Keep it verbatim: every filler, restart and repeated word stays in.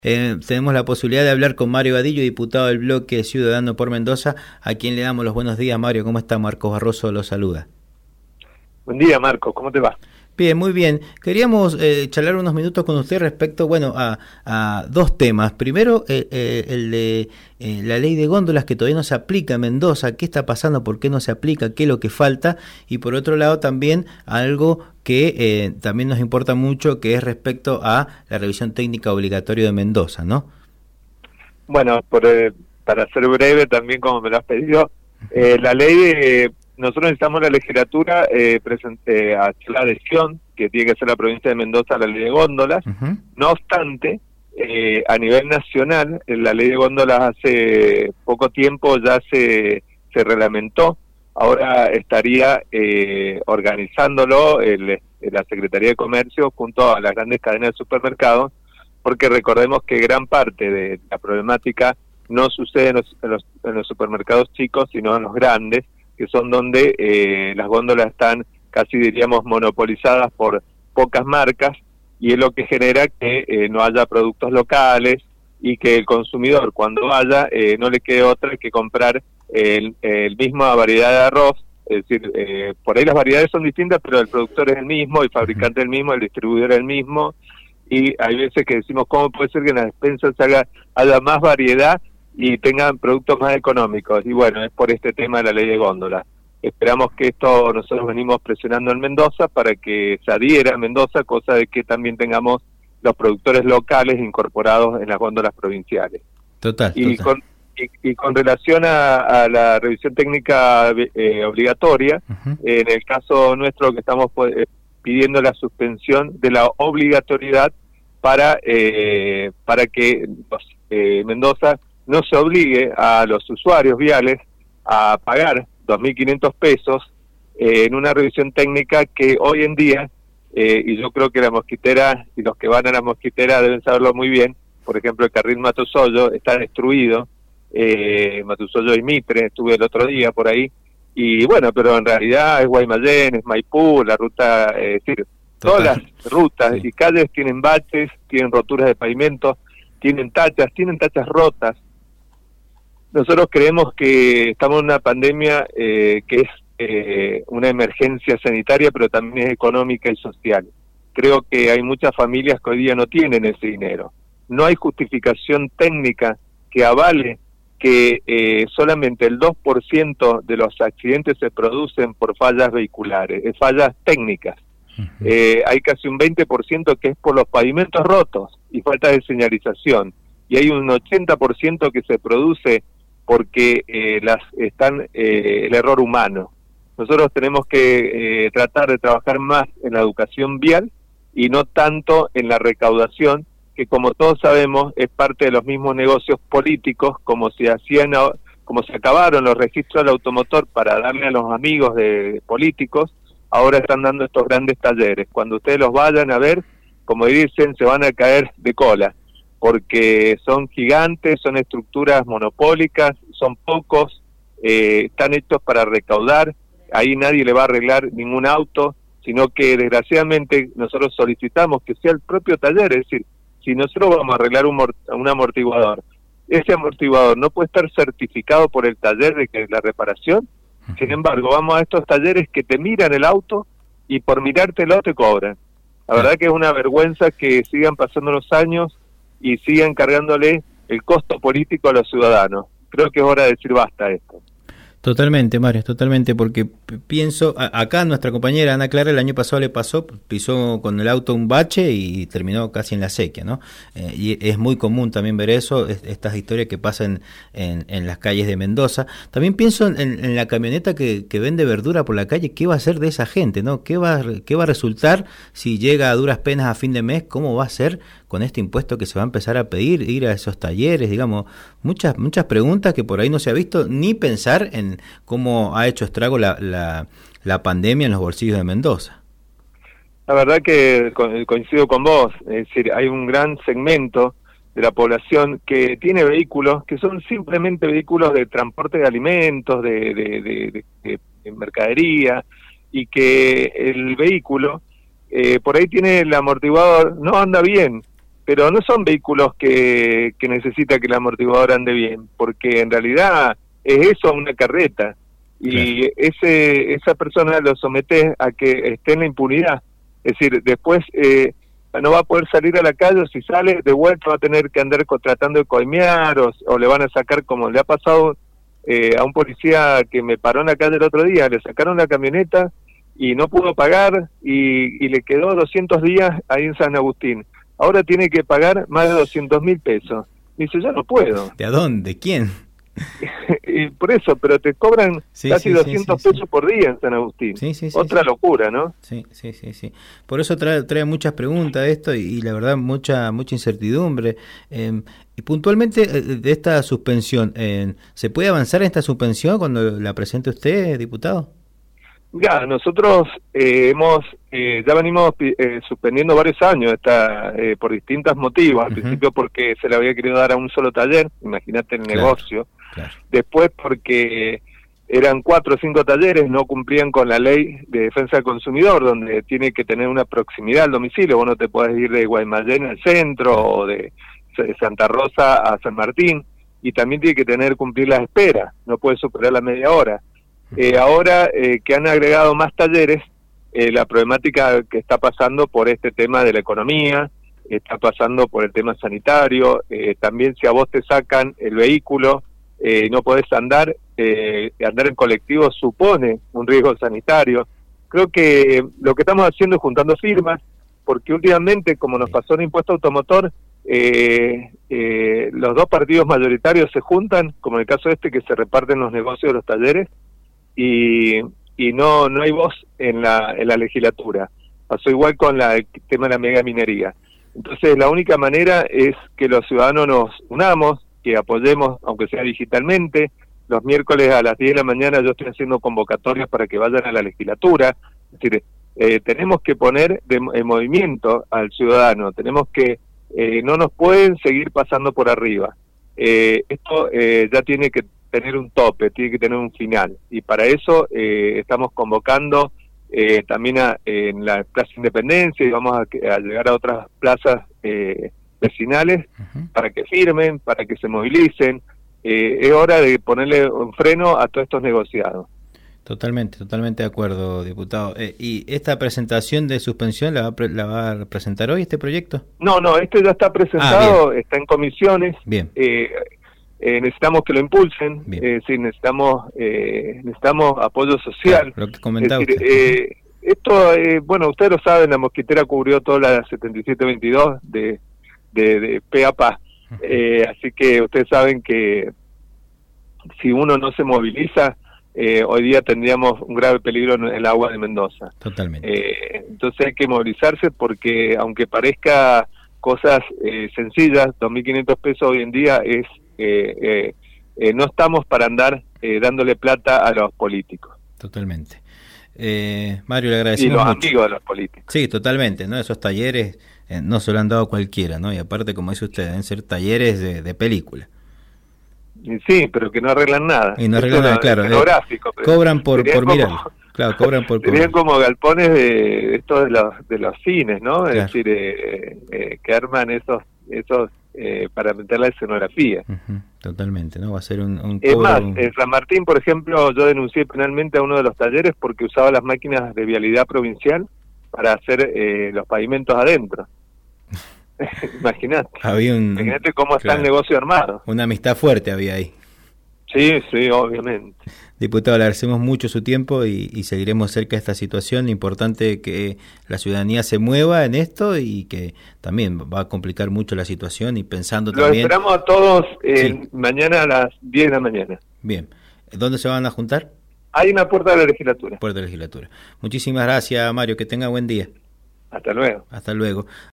Eh, tenemos la posibilidad de hablar con Mario Vadillo, diputado del bloque Ciudadano por Mendoza, a quien le damos los buenos días. Mario, ¿cómo está? Marcos Barroso lo saluda. Buen día, Marcos, ¿cómo te va? Bien, muy bien. Queríamos eh, charlar unos minutos con usted respecto, bueno, a, a dos temas. Primero, eh, eh, el de eh, la ley de góndolas que todavía no se aplica en Mendoza. ¿Qué está pasando? ¿Por qué no se aplica? ¿Qué es lo que falta? Y por otro lado, también algo que eh, también nos importa mucho, que es respecto a la revisión técnica obligatoria de Mendoza, ¿no? Bueno, por, eh, para ser breve, también como me lo has pedido, eh, la ley de... Nosotros necesitamos la legislatura eh, presente, hacer la adhesión que tiene que hacer la provincia de Mendoza a la ley de góndolas. Uh-huh. No obstante, eh, a nivel nacional, la ley de góndolas hace poco tiempo ya se, se reglamentó. Ahora estaría eh, organizándolo el, la Secretaría de Comercio junto a las grandes cadenas de supermercados, porque recordemos que gran parte de la problemática no sucede en los, en los, en los supermercados chicos, sino en los grandes, que son donde eh, las góndolas están casi diríamos monopolizadas por pocas marcas, y es lo que genera que eh, no haya productos locales y que el consumidor cuando vaya eh, no le quede otra que comprar el, el misma variedad de arroz. Es decir, eh, por ahí las variedades son distintas, pero el productor es el mismo, el fabricante es el mismo, el distribuidor es el mismo, y hay veces que decimos, ¿cómo puede ser que en las despensas haga, haya más variedad y tengan productos más económicos? Y bueno, es por este tema de la ley de góndola. Esperamos que esto, nosotros venimos presionando en Mendoza para que se adhiera a Mendoza, cosa de que también tengamos los productores locales incorporados en las góndolas provinciales. Total, y, total. Con, y, y con relación a, a la revisión técnica eh, obligatoria, uh-huh. eh, en el caso nuestro que estamos eh, pidiendo la suspensión de la obligatoriedad para, eh, para que eh, Mendoza no se obligue a los usuarios viales a pagar dos mil quinientos pesos eh, en una revisión técnica que hoy en día, eh, y yo creo que la mosquitera y los que van a la mosquitera deben saberlo muy bien, por ejemplo el carril Matosollo está destruido, eh, Matosollo y Mitre, estuve el otro día por ahí, y bueno, pero en realidad es Guaymallén, es Maipú, la ruta, eh, es decir, todas las rutas sí. y calles tienen baches, tienen roturas de pavimento, tienen tachas, tienen tachas rotas. Nosotros creemos que estamos en una pandemia eh, que es eh, una emergencia sanitaria, pero también es económica y social. Creo que hay muchas familias que hoy día no tienen ese dinero. No hay justificación técnica que avale que eh, solamente el dos por ciento de los accidentes se producen por fallas vehiculares, eh, fallas técnicas. Uh-huh. Eh, hay casi un veinte por ciento que es por los pavimentos rotos y falta de señalización. Y hay un ochenta por ciento que se produce porque eh, las están eh, el error humano. Nosotros tenemos que eh, tratar de trabajar más en la educación vial y no tanto en la recaudación, que como todos sabemos es parte de los mismos negocios políticos, como se hacían, como se acabaron los registros del automotor para darle a los amigos de políticos, ahora están dando estos grandes talleres. Cuando ustedes los vayan a ver, como dicen, se van a caer de cola, porque son gigantes, son estructuras monopólicas, son pocos, eh, están hechos para recaudar, ahí nadie le va a arreglar ningún auto, sino que desgraciadamente nosotros solicitamos que sea el propio taller, es decir, si nosotros vamos a arreglar un, un amortiguador, ese amortiguador no puede estar certificado por el taller de que la reparación, sin embargo vamos a estos talleres que te miran el auto y por mirártelo te cobran. La verdad que es una vergüenza que sigan pasando los años y sigan cargándole el costo político a los ciudadanos. Creo que es hora de decir basta a esto. Totalmente, Mario, totalmente, porque pienso, a, acá nuestra compañera Ana Clara el año pasado le pasó, pisó con el auto un bache y terminó casi en la sequía, ¿no? Eh, y es muy común también ver eso, es, estas historias que pasan en, en las calles de Mendoza. También pienso en, en la camioneta que, que vende verdura por la calle, ¿qué va a hacer de esa gente, no? ¿Qué va, qué va a resultar si llega a duras penas a fin de mes? ¿Cómo va a ser con este impuesto que se va a empezar a pedir, ir a esos talleres, digamos? Muchas, muchas preguntas que por ahí no se ha visto, ni pensar en cómo ha hecho estrago la, la, la pandemia en los bolsillos de Mendoza. La verdad que coincido con vos, es decir, hay un gran segmento de la población que tiene vehículos que son simplemente vehículos de transporte de alimentos, de, de, de, de, de mercadería, y que el vehículo eh, por ahí tiene el amortiguador, no anda bien, pero no son vehículos que, que necesita que el amortiguador ande bien, porque en realidad es eso, una carreta, y claro, ese esa persona lo somete a que esté en la impunidad, es decir, después eh, no va a poder salir a la calle, o si sale de vuelta va a tener que andar tratando de coimear, o, o le van a sacar, como le ha pasado eh, a un policía que me paró en la calle el otro día, le sacaron la camioneta y no pudo pagar, y, y le quedó doscientos días ahí en San Agustín. Ahora tiene que pagar más de doscientos mil pesos. Dice, yo no puedo. ¿De a dónde? ¿Quién? Y por eso, pero te cobran sí, casi sí, doscientos sí, sí, pesos sí. por día en San Agustín. Sí, sí, sí, Otra sí. locura, ¿no? Sí, sí, sí, sí. Por eso trae, trae muchas preguntas esto y, y la verdad mucha mucha incertidumbre. Eh, y puntualmente de esta suspensión, eh, ¿se puede avanzar en esta suspensión cuando la presente usted, diputado? Ya, nosotros eh, hemos, eh, ya venimos eh, suspendiendo varios años esta, eh, por distintos motivos. Al uh-huh. principio porque se le había querido dar a un solo taller, imagínate el claro, negocio. Claro. Después porque eran cuatro o cinco talleres, no cumplían con la ley de defensa del consumidor, donde tiene que tener una proximidad al domicilio. Vos no te podés ir de Guaymallén al centro o de Santa Rosa a San Martín, y también tiene que tener cumplir las esperas, no puede superar la media hora. Eh, ahora eh, que han agregado más talleres, eh, la problemática que está pasando por este tema de la economía, está pasando por el tema sanitario, eh, también si a vos te sacan el vehículo, eh, no podés andar, eh, andar en colectivo supone un riesgo sanitario. Creo que lo que estamos haciendo es juntando firmas, porque últimamente, como nos pasó en impuesto automotor, eh, eh, los dos partidos mayoritarios se juntan, como en el caso este, que se reparten los negocios de los talleres, y, y no no hay voz en la en la legislatura. Pasó igual con la, el tema de la mega minería. Entonces la única manera es que los ciudadanos nos unamos, que apoyemos, aunque sea digitalmente. Los miércoles a las diez de la mañana yo estoy haciendo convocatorias para que vayan a la legislatura. Es decir, eh, tenemos que poner de, en movimiento al ciudadano, tenemos que, eh, no nos pueden seguir pasando por arriba. Eh, esto eh, ya tiene que tener un tope, tiene que tener un final, y para eso eh, estamos convocando eh, también a, en la Plaza Independencia, y vamos a, a llegar a otras plazas eh, vecinales uh-huh. para que firmen, para que se movilicen. Eh, es hora de ponerle un freno a todos estos negociados. Totalmente, totalmente de acuerdo, diputado. Eh, ¿Y esta presentación de suspensión la va, a pre- la va a presentar hoy, este proyecto? No, no, este ya está presentado, ah, está en comisiones. Bien. Eh, Eh, necesitamos que lo impulsen, eh, sí, necesitamos eh, necesitamos apoyo social. Claro, lo que comentaba es decir, usted. Eh, esto, eh, bueno, ustedes lo saben, la mosquitera cubrió toda la setenta y siete veintidós de, de, de pe a pa, uh-huh. eh, así que ustedes saben que si uno no se moviliza, eh, hoy día tendríamos un grave peligro en el agua de Mendoza. Totalmente. Eh, entonces hay que movilizarse, porque aunque parezca cosas eh, sencillas, dos mil quinientos pesos hoy en día es Eh, eh, eh, no estamos para andar eh, dándole plata a los políticos. Totalmente. Eh, Mario, le agradecemos y los mucho. amigos de los políticos. Sí, totalmente, ¿no? Esos talleres eh, no se lo han dado a cualquiera, ¿no? Y aparte, como dice usted, deben ser talleres de, de película. Y sí, pero que no arreglan nada. Y no arreglan nada, claro. Eh, cobran por, por como, mirar. Claro, cobran por serían como galpones de estos de los de los cines, ¿no? Claro. Es decir, eh, eh, que arman esos esos eh, para meter la escenografía. Uh-huh, totalmente, ¿no? Va a ser un, un Es cobro... más, en San Martín, por ejemplo, yo denuncié penalmente a uno de los talleres porque usaba las máquinas de vialidad provincial para hacer eh, los pavimentos adentro. Imagínate. Había un... Imagínate cómo está claro, el negocio armado. Una amistad fuerte había ahí. Sí, sí, obviamente. Diputado, le agradecemos mucho su tiempo y, y seguiremos cerca de esta situación. Importante que la ciudadanía se mueva en esto y que también va a complicar mucho la situación, y pensando Lo también... Lo esperamos a todos eh, sí. mañana a las diez de la mañana. Bien. ¿Dónde se van a juntar? Hay una puerta de la legislatura. Puerta de la legislatura. Muchísimas gracias, Mario. Que tenga buen día. Hasta luego. Hasta luego.